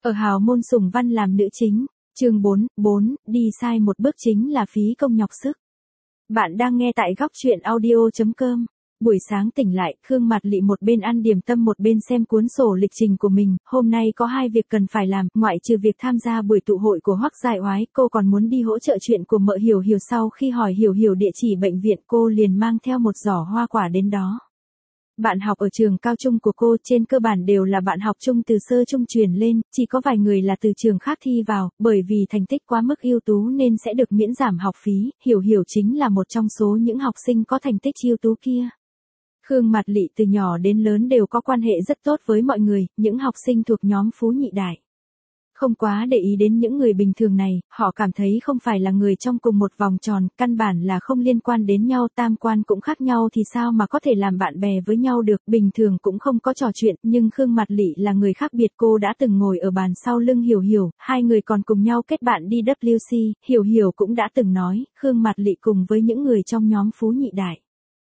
Ở hào môn Sùng Văn làm nữ chính, chương 4, đi sai một bước chính là phí công nhọc sức. Bạn đang nghe tại góc truyện audio.com. Buổi sáng tỉnh lại, Khương Mạt Lị một bên ăn điểm tâm một bên xem cuốn sổ lịch trình của mình, hôm nay có 2 việc cần phải làm, ngoại trừ việc tham gia buổi tụ hội của Hoắc Giải Oái, cô còn muốn đi hỗ trợ chuyện của mợ Hiểu Hiểu. Sau khi hỏi Hiểu Hiểu địa chỉ bệnh viện, cô liền mang theo một giỏ hoa quả đến đó. Bạn học ở trường cao trung của cô trên cơ bản đều là bạn học chung từ sơ trung truyền lên, chỉ có vài người là từ trường khác thi vào, bởi vì thành tích quá mức ưu tú nên sẽ được miễn giảm học phí. Hiểu Hiểu chính là một trong số những học sinh có thành tích ưu tú kia. Khương Mạt Lị từ nhỏ đến lớn đều có quan hệ rất tốt với mọi người, những học sinh thuộc nhóm phú nhị đại. Không quá để ý đến những người bình thường này, họ cảm thấy không phải là người trong cùng một vòng tròn, căn bản là không liên quan đến nhau, tam quan cũng khác nhau thì sao mà có thể làm bạn bè với nhau được, bình thường cũng không có trò chuyện, nhưng Khương Mạt Lị là người khác biệt. Cô đã từng ngồi ở bàn sau lưng Hiểu Hiểu, hai người còn cùng nhau kết bạn đi WC, Hiểu Hiểu cũng đã từng nói, Khương Mạt Lị cùng với những người trong nhóm phú nhị đại.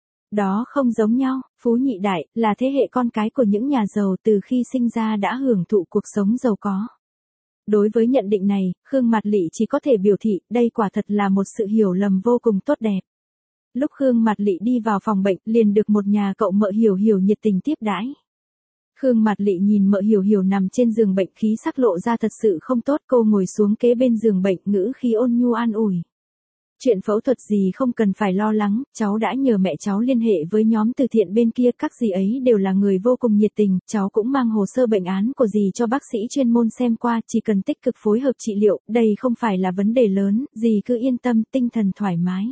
Đó không giống nhau, phú nhị đại là thế hệ con cái của những nhà giàu từ khi sinh ra đã hưởng thụ cuộc sống giàu có. Đối với nhận định này, Khương Mạt Lị chỉ có thể biểu thị, đây quả thật là một sự hiểu lầm vô cùng tốt đẹp. Lúc Khương Mạt Lị đi vào phòng bệnh, liền được một nhà cậu mợ Hiểu Hiểu nhiệt tình tiếp đãi. Khương Mạt Lị nhìn mợ Hiểu Hiểu nằm trên giường bệnh, khí sắc lộ ra thật sự không tốt, cô ngồi xuống kế bên giường bệnh, ngữ khí ôn nhu an ủi. Chuyện phẫu thuật gì không cần phải lo lắng, cháu đã nhờ mẹ cháu liên hệ với nhóm từ thiện bên kia, các dì ấy đều là người vô cùng nhiệt tình, cháu cũng mang hồ sơ bệnh án của dì cho bác sĩ chuyên môn xem qua, chỉ cần tích cực phối hợp trị liệu, đây không phải là vấn đề lớn, dì cứ yên tâm, tinh thần thoải mái.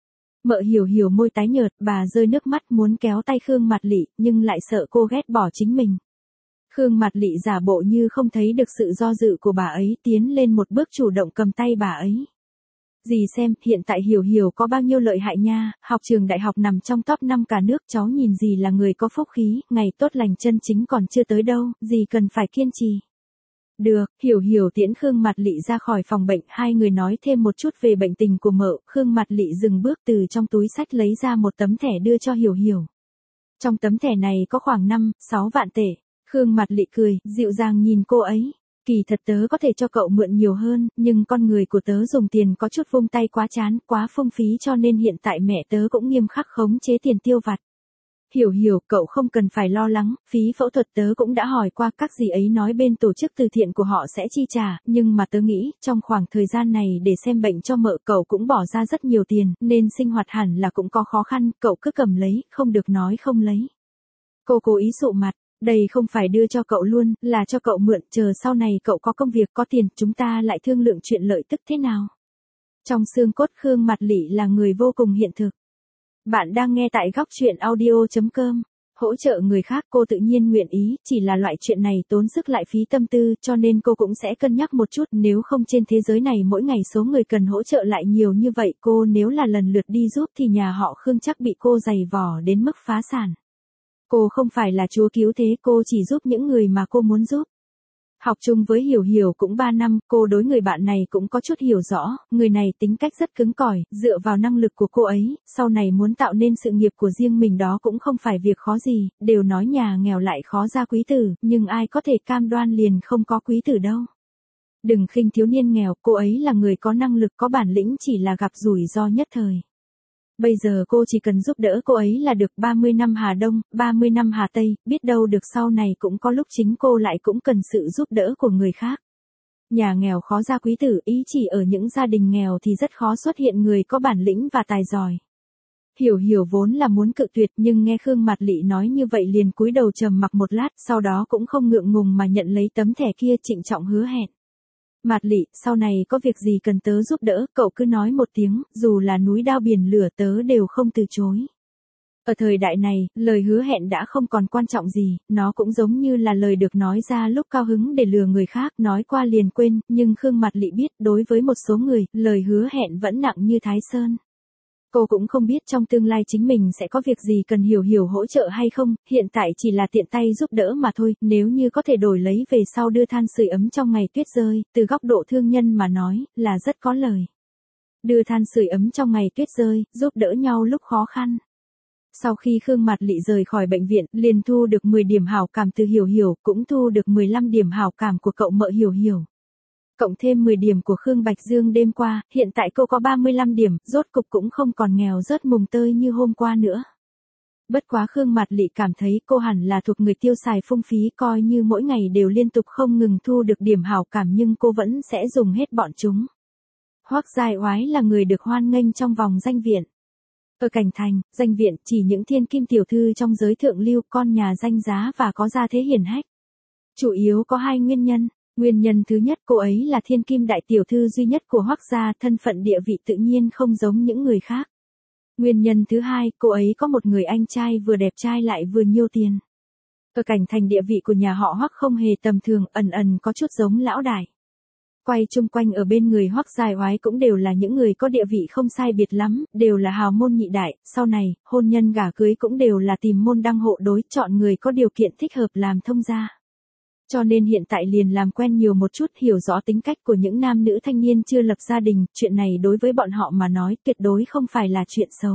Mợ Hiểu Hiểu môi tái nhợt, bà rơi nước mắt muốn kéo tay Khương Mạt Lị, nhưng lại sợ cô ghét bỏ chính mình. Khương Mạt Lị giả bộ như không thấy được sự do dự của bà ấy, tiến lên một bước chủ động cầm tay bà ấy. Dì xem, hiện tại Hiểu Hiểu có bao nhiêu lợi hại nha, học trường đại học nằm trong top 5 cả nước, cháu nhìn dì là người có phúc khí, ngày tốt lành chân chính còn chưa tới đâu, dì cần phải kiên trì. Được, Hiểu Hiểu tiễn Khương Mạt Lị ra khỏi phòng bệnh, hai người nói thêm một chút về bệnh tình của mợ, Khương Mạt Lị dừng bước từ trong túi xách lấy ra một tấm thẻ đưa cho Hiểu Hiểu. Trong tấm thẻ này có khoảng 5-6 vạn tệ, Khương Mạt Lị cười, dịu dàng nhìn cô ấy. Kỳ thật tớ có thể cho cậu mượn nhiều hơn, nhưng con người của tớ dùng tiền có chút vung tay quá chán, quá phung phí cho nên hiện tại mẹ tớ cũng nghiêm khắc khống chế tiền tiêu vặt. Hiểu Hiểu, cậu không cần phải lo lắng, phí phẫu thuật tớ cũng đã hỏi qua, các dì ấy nói bên tổ chức từ thiện của họ sẽ chi trả, nhưng mà tớ nghĩ, trong khoảng thời gian này để xem bệnh cho mợ cậu cũng bỏ ra rất nhiều tiền, nên sinh hoạt hẳn là cũng có khó khăn, cậu cứ cầm lấy, không được nói không lấy. Cô cố ý sụ mặt. Đây không phải đưa cho cậu luôn, là cho cậu mượn, chờ sau này cậu có công việc có tiền, chúng ta lại thương lượng chuyện lợi tức thế nào. Trong xương cốt Khương Mạt Lị là người vô cùng hiện thực. Bạn đang nghe tại góc truyện audio.com. Hỗ trợ người khác cô tự nhiên nguyện ý, chỉ là loại chuyện này tốn sức lại phí tâm tư, cho nên cô cũng sẽ cân nhắc một chút, nếu không trên thế giới này mỗi ngày số người cần hỗ trợ lại nhiều như vậy, cô nếu là lần lượt đi giúp thì nhà họ Khương chắc bị cô giày vò đến mức phá sản. Cô không phải là chúa cứu thế, cô chỉ giúp những người mà cô muốn giúp. Học chung với Hiểu Hiểu cũng 3 năm, cô đối người bạn này cũng có chút hiểu rõ, người này tính cách rất cứng cỏi, dựa vào năng lực của cô ấy, sau này muốn tạo nên sự nghiệp của riêng mình đó cũng không phải việc khó gì, đều nói nhà nghèo lại khó ra quý tử, nhưng ai có thể cam đoan liền không có quý tử đâu. Đừng khinh thiếu niên nghèo, cô ấy là người có năng lực có bản lĩnh, chỉ là gặp rủi ro nhất thời. Bây giờ cô chỉ cần giúp đỡ cô ấy là được, 30 năm Hà Đông, 30 năm Hà Tây, biết đâu được sau này cũng có lúc chính cô lại cũng cần sự giúp đỡ của người khác. Nhà nghèo khó ra quý tử, ý chỉ ở những gia đình nghèo thì rất khó xuất hiện người có bản lĩnh và tài giỏi. Hiểu Hiểu vốn là muốn cự tuyệt nhưng nghe Khương Mạt Lị nói như vậy liền cúi đầu trầm mặc một lát, sau đó cũng không ngượng ngùng mà nhận lấy tấm thẻ kia, trịnh trọng hứa hẹn. Mạt Lị, sau này có việc gì cần tớ giúp đỡ, cậu cứ nói một tiếng, dù là núi đao biển lửa tớ đều không từ chối. Ở thời đại này, lời hứa hẹn đã không còn quan trọng gì, nó cũng giống như là lời được nói ra lúc cao hứng để lừa người khác, nói qua liền quên, nhưng Khương Mạt Lị biết, đối với một số người, lời hứa hẹn vẫn nặng như Thái Sơn. Cô cũng không biết trong tương lai chính mình sẽ có việc gì cần Hiểu Hiểu hỗ trợ hay không, hiện tại chỉ là tiện tay giúp đỡ mà thôi, nếu như có thể đổi lấy về sau đưa than sưởi ấm trong ngày tuyết rơi, từ góc độ thương nhân mà nói, là rất có lời. Đưa than sưởi ấm trong ngày tuyết rơi, giúp đỡ nhau lúc khó khăn. Sau khi Khương Mạt Lị rời khỏi bệnh viện, liền thu được 10 điểm hảo cảm từ Hiểu Hiểu, cũng thu được 15 điểm hảo cảm của cậu mợ Hiểu Hiểu. Cộng thêm 10 điểm của Khương Bạch Dương đêm qua, hiện tại cô có 35 điểm, rốt cục cũng không còn nghèo rớt mùng tơi như hôm qua nữa. Bất quá Khương Mạt Lị cảm thấy cô hẳn là thuộc người tiêu xài phung phí, coi như mỗi ngày đều liên tục không ngừng thu được điểm hảo cảm nhưng cô vẫn sẽ dùng hết bọn chúng. Hoắc Giai Oái là người được hoan nghênh trong vòng danh viện. Ở Cảnh Thành, danh viện chỉ những thiên kim tiểu thư trong giới thượng lưu, con nhà danh giá và có gia thế hiển hách. Chủ yếu có 2 nguyên nhân. Nguyên nhân thứ nhất, cô ấy là thiên kim đại tiểu thư duy nhất của Hoắc gia, thân phận địa vị tự nhiên không giống những người khác. Nguyên nhân thứ hai, cô ấy có một người anh trai vừa đẹp trai lại vừa nhiều tiền. Ở Cảnh Thành địa vị của nhà họ Hoắc không hề tầm thường, ẩn ẩn có chút giống lão đại. Quay chung quanh ở bên người Hoắc Giai Oái cũng đều là những người có địa vị không sai biệt lắm, đều là hào môn nhị đại, sau này, hôn nhân gả cưới cũng đều là tìm môn đăng hộ đối, chọn người có điều kiện thích hợp làm thông gia. Cho nên hiện tại liền làm quen nhiều một chút, hiểu rõ tính cách của những nam nữ thanh niên chưa lập gia đình, chuyện này đối với bọn họ mà nói tuyệt đối không phải là chuyện xấu.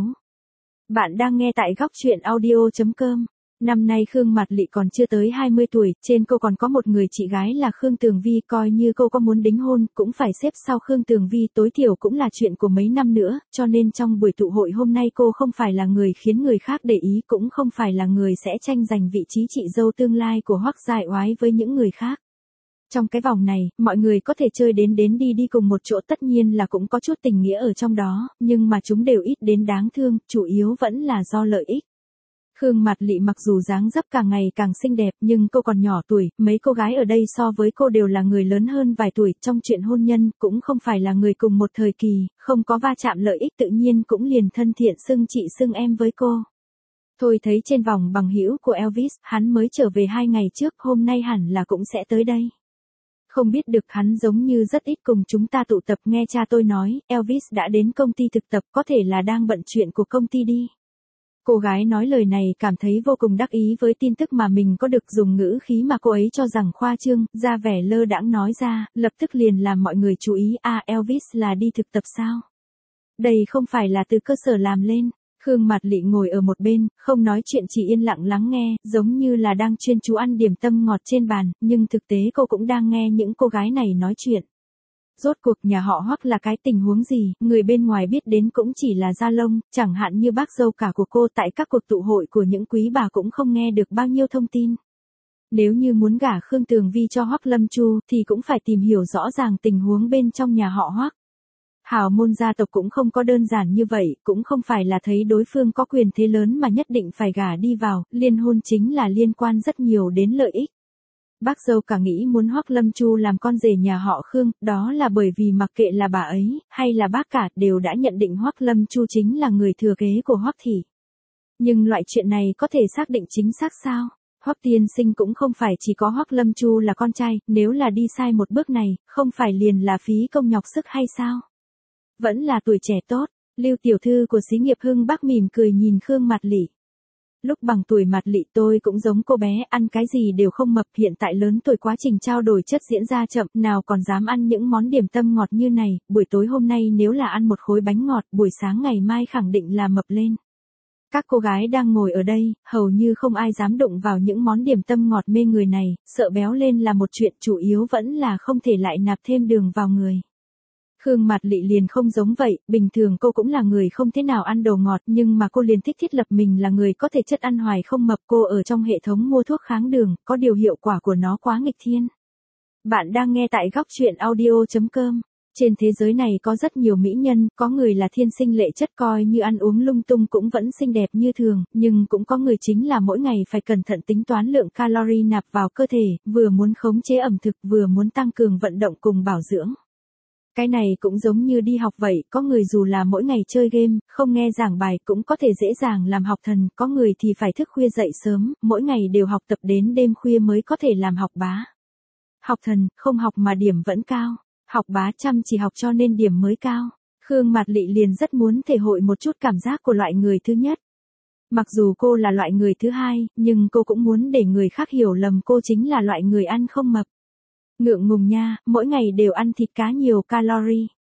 Bạn đang nghe tại góc truyện audio.com. Năm nay Khương Mạt Lị còn chưa tới 20 tuổi, trên cô còn có một người chị gái là Khương Tường Vi, coi như cô có muốn đính hôn, cũng phải xếp sau Khương Tường Vi, tối thiểu cũng là chuyện của mấy năm nữa, cho nên trong buổi tụ hội hôm nay cô không phải là người khiến người khác để ý, cũng không phải là người sẽ tranh giành vị trí chị dâu tương lai của Hoắc Giai Oái với những người khác. Trong cái vòng này, mọi người có thể chơi đến đi cùng một chỗ, tất nhiên là cũng có chút tình nghĩa ở trong đó, nhưng mà chúng đều ít đến đáng thương, chủ yếu vẫn là do lợi ích. Khương Mạt Lị mặc dù dáng dấp càng ngày càng xinh đẹp nhưng cô còn nhỏ tuổi, mấy cô gái ở đây so với cô đều là người lớn hơn vài tuổi, trong chuyện hôn nhân cũng không phải là người cùng một thời kỳ, không có va chạm lợi ích tự nhiên cũng liền thân thiện xưng chị xưng em với cô. Thôi thấy trên vòng bằng hữu của Elvis, hắn mới trở về 2 ngày trước, hôm nay hẳn là cũng sẽ tới đây. Không biết được, hắn giống như rất ít cùng chúng ta tụ tập, nghe cha tôi nói, Elvis đã đến công ty thực tập, có thể là đang bận chuyện của công ty đi. Cô gái nói lời này cảm thấy vô cùng đắc ý với tin tức mà mình có được, dùng ngữ khí mà cô ấy cho rằng khoa trương, ra vẻ lơ đãng nói ra, lập tức liền làm mọi người chú ý, Elvis là đi thực tập sao? Đây không phải là từ cơ sở làm lên. Khương Mạt Lị ngồi ở một bên, không nói chuyện, chỉ yên lặng lắng nghe, giống như là đang chuyên chú ăn điểm tâm ngọt trên bàn, nhưng thực tế cô cũng đang nghe những cô gái này nói chuyện. Rốt cuộc nhà họ Hoắc là cái tình huống gì, người bên ngoài biết đến cũng chỉ là da lông, chẳng hạn như bác dâu cả của cô tại các cuộc tụ hội của những quý bà cũng không nghe được bao nhiêu thông tin. Nếu như muốn gả Khương Tường Vi cho Hoắc Lâm Chu thì cũng phải tìm hiểu rõ ràng tình huống bên trong nhà họ Hoắc. Hào môn gia tộc cũng không có đơn giản như vậy, cũng không phải là thấy đối phương có quyền thế lớn mà nhất định phải gả đi vào, liên hôn chính là liên quan rất nhiều đến lợi ích. Bác dâu cả nghĩ muốn Hoắc Lâm Chu làm con rể nhà họ Khương, đó là bởi vì mặc kệ là bà ấy, hay là bác cả, đều đã nhận định Hoắc Lâm Chu chính là người thừa kế của Hoắc thị. Nhưng loại chuyện này có thể xác định chính xác sao? Hoắc tiên sinh cũng không phải chỉ có Hoắc Lâm Chu là con trai, nếu là đi sai một bước này, không phải liền là phí công nhọc sức hay sao? Vẫn là tuổi trẻ tốt, Lưu tiểu thư của xí nghiệp Hưng Bắc mỉm cười nhìn Khương Mạt Lị. Lúc bằng tuổi Mạt Lị tôi cũng giống cô bé, ăn cái gì đều không mập, hiện tại lớn tuổi quá trình trao đổi chất diễn ra chậm, nào còn dám ăn những món điểm tâm ngọt như này, buổi tối hôm nay nếu là ăn một khối bánh ngọt, buổi sáng ngày mai khẳng định là mập lên. Các cô gái đang ngồi ở đây, hầu như không ai dám đụng vào những món điểm tâm ngọt mê người này, sợ béo lên là một chuyện, chủ yếu vẫn là không thể lại nạp thêm đường vào người. Khương Mạt Lị liền không giống vậy, bình thường cô cũng là người không thế nào ăn đồ ngọt, nhưng mà cô liền thích thiết lập mình là người có thể chất ăn hoài không mập. Cô ở trong hệ thống mua thuốc kháng đường, có điều hiệu quả của nó quá nghịch thiên. Bạn đang nghe tại góc truyện audio.com. Trên thế giới này có rất nhiều mỹ nhân, có người là thiên sinh lệ chất, coi như ăn uống lung tung cũng vẫn xinh đẹp như thường, nhưng cũng có người chính là mỗi ngày phải cẩn thận tính toán lượng calorie nạp vào cơ thể, vừa muốn khống chế ẩm thực, vừa muốn tăng cường vận động cùng bảo dưỡng. Cái này cũng giống như đi học vậy, có người dù là mỗi ngày chơi game, không nghe giảng bài cũng có thể dễ dàng làm học thần, có người thì phải thức khuya dậy sớm, mỗi ngày đều học tập đến đêm khuya mới có thể làm học bá. Học thần, không học mà điểm vẫn cao, học bá chăm chỉ học cho nên điểm mới cao. Khương Mạt Lị liền rất muốn thể hội một chút cảm giác của loại người thứ nhất. Mặc dù cô là loại người thứ hai, nhưng cô cũng muốn để người khác hiểu lầm cô chính là loại người ăn không mập. Ngượng ngùng nha, mỗi ngày đều ăn thịt cá nhiều calorie.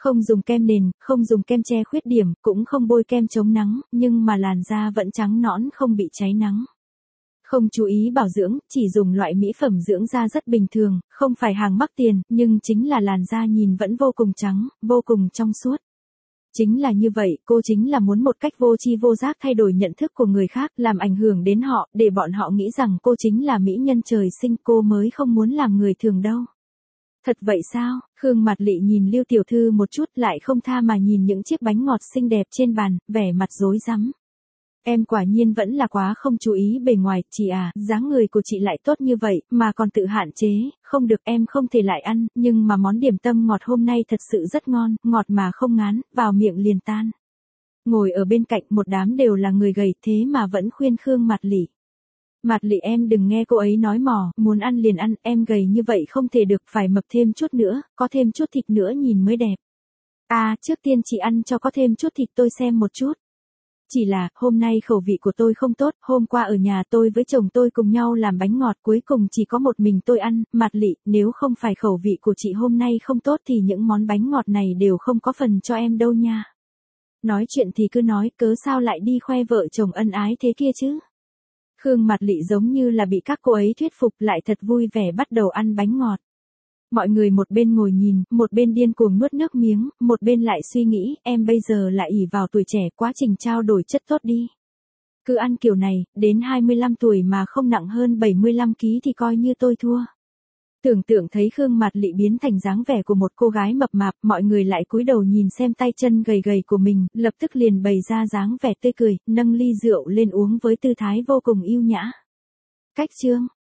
Không dùng kem nền, không dùng kem che khuyết điểm, cũng không bôi kem chống nắng, nhưng mà làn da vẫn trắng nõn không bị cháy nắng. Không chú ý bảo dưỡng, chỉ dùng loại mỹ phẩm dưỡng da rất bình thường, không phải hàng mắc tiền, nhưng chính là làn da nhìn vẫn vô cùng trắng, vô cùng trong suốt. Chính là như vậy, cô chính là muốn một cách vô tri vô giác thay đổi nhận thức của người khác, làm ảnh hưởng đến họ, để bọn họ nghĩ rằng cô chính là mỹ nhân trời sinh, cô mới không muốn làm người thường đâu. Thật vậy sao? Khương Mạt Lị nhìn Lưu tiểu thư một chút lại không tha mà nhìn những chiếc bánh ngọt xinh đẹp trên bàn, vẻ mặt rối rắm. Em quả nhiên vẫn là quá không chú ý bề ngoài, chị à, dáng người của chị lại tốt như vậy, mà còn tự hạn chế, không được em không thể lại ăn, nhưng mà món điểm tâm ngọt hôm nay thật sự rất ngon, ngọt mà không ngán, vào miệng liền tan. Ngồi ở bên cạnh một đám đều là người gầy thế mà vẫn khuyên Khương Mạt Lị. Mạt Lị em đừng nghe cô ấy nói mò, muốn ăn liền ăn, em gầy như vậy không thể được, phải mập thêm chút nữa, có thêm chút thịt nữa nhìn mới đẹp. À, trước tiên chị ăn cho có thêm chút thịt tôi xem một chút. Chỉ là, hôm nay khẩu vị của tôi không tốt, hôm qua ở nhà tôi với chồng tôi cùng nhau làm bánh ngọt cuối cùng chỉ có một mình tôi ăn, Mạt Lị, nếu không phải khẩu vị của chị hôm nay không tốt thì những món bánh ngọt này đều không có phần cho em đâu nha. Nói chuyện thì cứ nói, cớ sao lại đi khoe vợ chồng ân ái thế kia chứ? Khương Mạt Lị giống như là bị các cô ấy thuyết phục lại thật vui vẻ bắt đầu ăn bánh ngọt. Mọi người một bên ngồi nhìn, một bên điên cuồng nuốt nước miếng, một bên lại suy nghĩ, em bây giờ lại ỷ vào tuổi trẻ, quá trình trao đổi chất tốt đi. Cứ ăn kiểu này, đến 25 tuổi mà không nặng hơn 75 kg thì coi như tôi thua. Tưởng tượng thấy Khương Mạt Lị biến thành dáng vẻ của một cô gái mập mạp, mọi người lại cúi đầu nhìn xem tay chân gầy gầy của mình, lập tức liền bày ra dáng vẻ tươi cười, nâng ly rượu lên uống với tư thái vô cùng yêu nhã. Cách chương